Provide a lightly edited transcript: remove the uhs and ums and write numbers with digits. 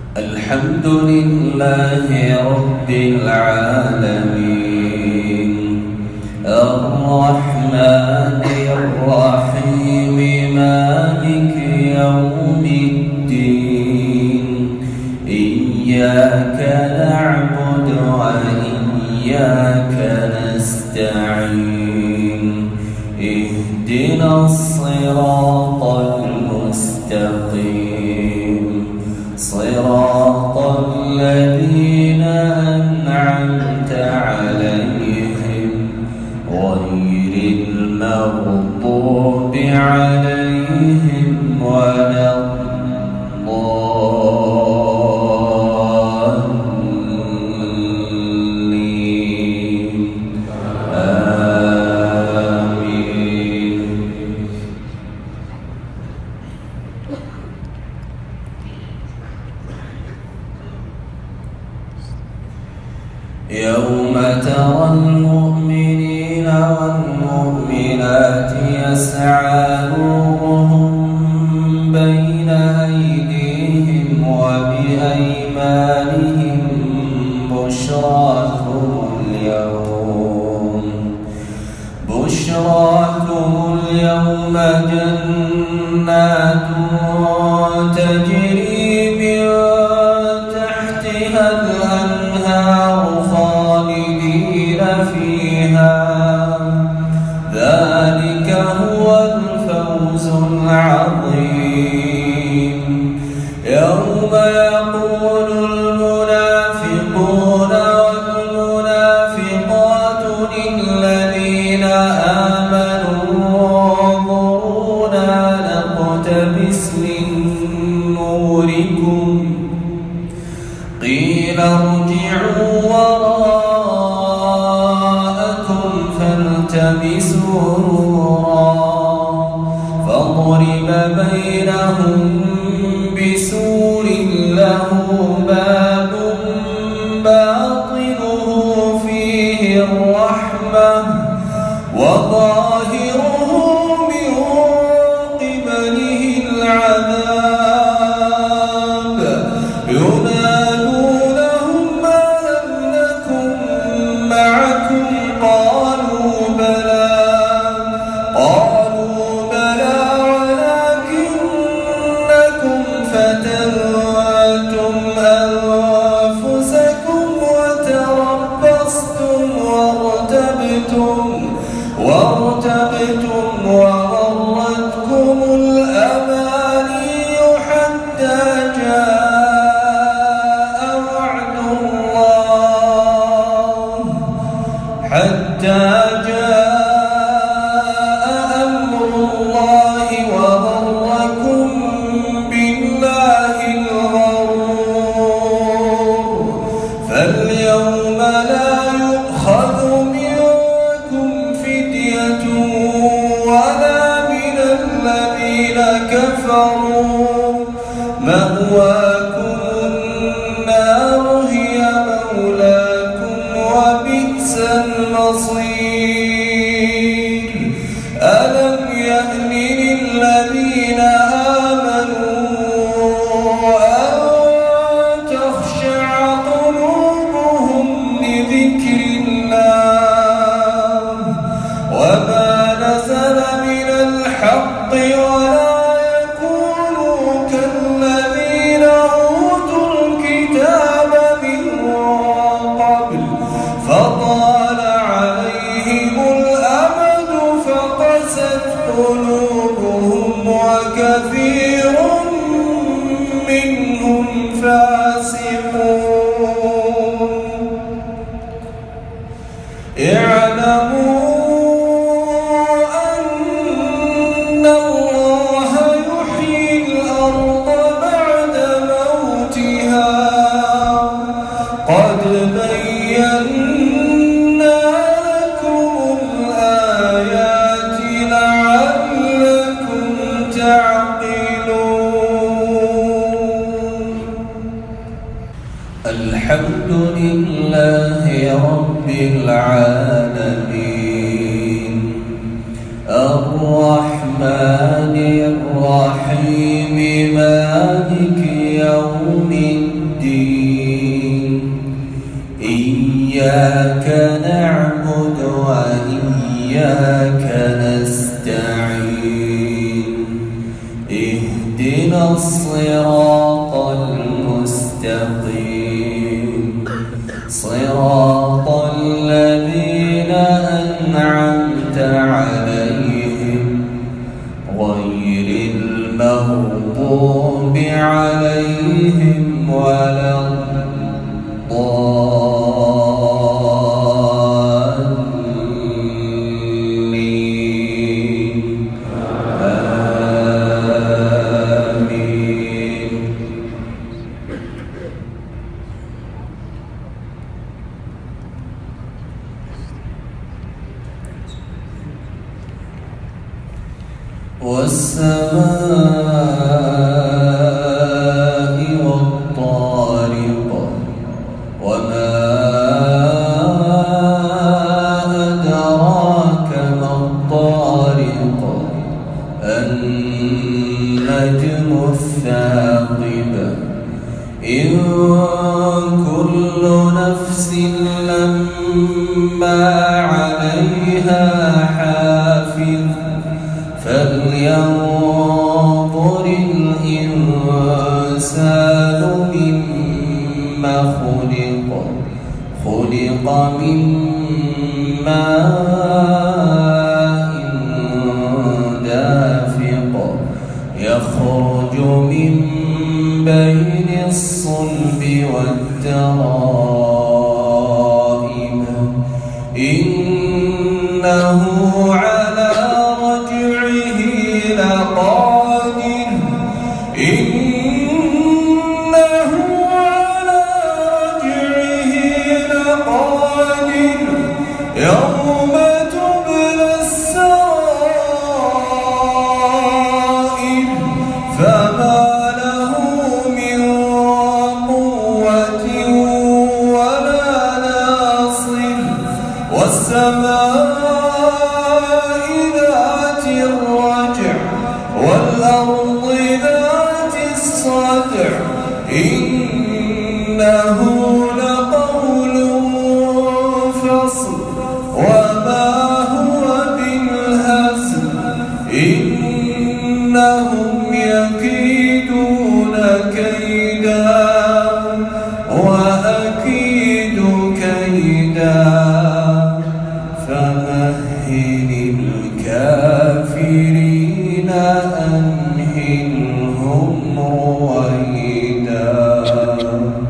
الحمد لله رب العالمين الرحمن الرحيم مالك يوم الدين إياك نعبد وإياك نستعين اهدنا الصراط المستقيم صراط الذين أنعمت عليهم غير المغضوب عليهم ولا الضالين آمين. يوم ترى المؤمنين والمؤمنات يسعى نورهم بين أيديهم وبأيمانهم بشراكم اليوم جنات تجري من تحتها الأنهار خالدين فيها ذلك هو الفوز العظيم. يوم يقول المنافقون والمنافقات للذين آمنوا انظرونا نقتبس من نوركم قيل ارجعوا وراءكم فالتمسوا نورا فضرب بينهم بسور له باب باطنه فيه الرحمة وظاهره من قبله العذاب ينادونهم ألم نكن معكم قالوا بلى ولكنكم فتنتم أنفسكم وتربصتم وارتبتم وغرتكم الأماني حتى جاء وعد الله أمر الله وغركم بالله الغرور فاليوم لا يؤخذ منكم فدية ولا من الذين كفروا مأواكم النار هي مولاكم وبئس المصير. ألم يأن للذين آمنوا أن تخشع قلوبهم لذكر الله وما نزل من الحق ولا يكونوا كالذين أوتوا الكتاب من قبل فطال عليهم الأمد فقست قلوبهم وكثير منهم فاسقون. اعلموا أن الله يحيي الأرض بعد موتها قد بينا لكم الآيات لعلكم تعقلون. الحمد لله رب العالمين الرحمن الرحيم مالك يوم الدين إياك نعبد وإياك نستعين اهدنا الصراط المستقيم صراط الذين أنعمت عليهم غير المغضوب عليهم ولا الضالين آمين. والسماء والطارق وما أدراك ما الطارق النجم الثاقب إن كل نفس لما عليها حافظ فلينظر الإنسان مما خلق من ماء دافق يخرج من بين الصلب والترائب إنه على رجعه لقادر إنه على رجعه لقادر يوم تبلى السرائر فما له من قوة ولا ناصر والسماء ذات الرجع والأرض ذات الصدع إنه لقول فصل وما هو بالهزل إنهم يكيدون كيدا وأكيد كيدا فمهل الكافرين أمهلهم رويدا.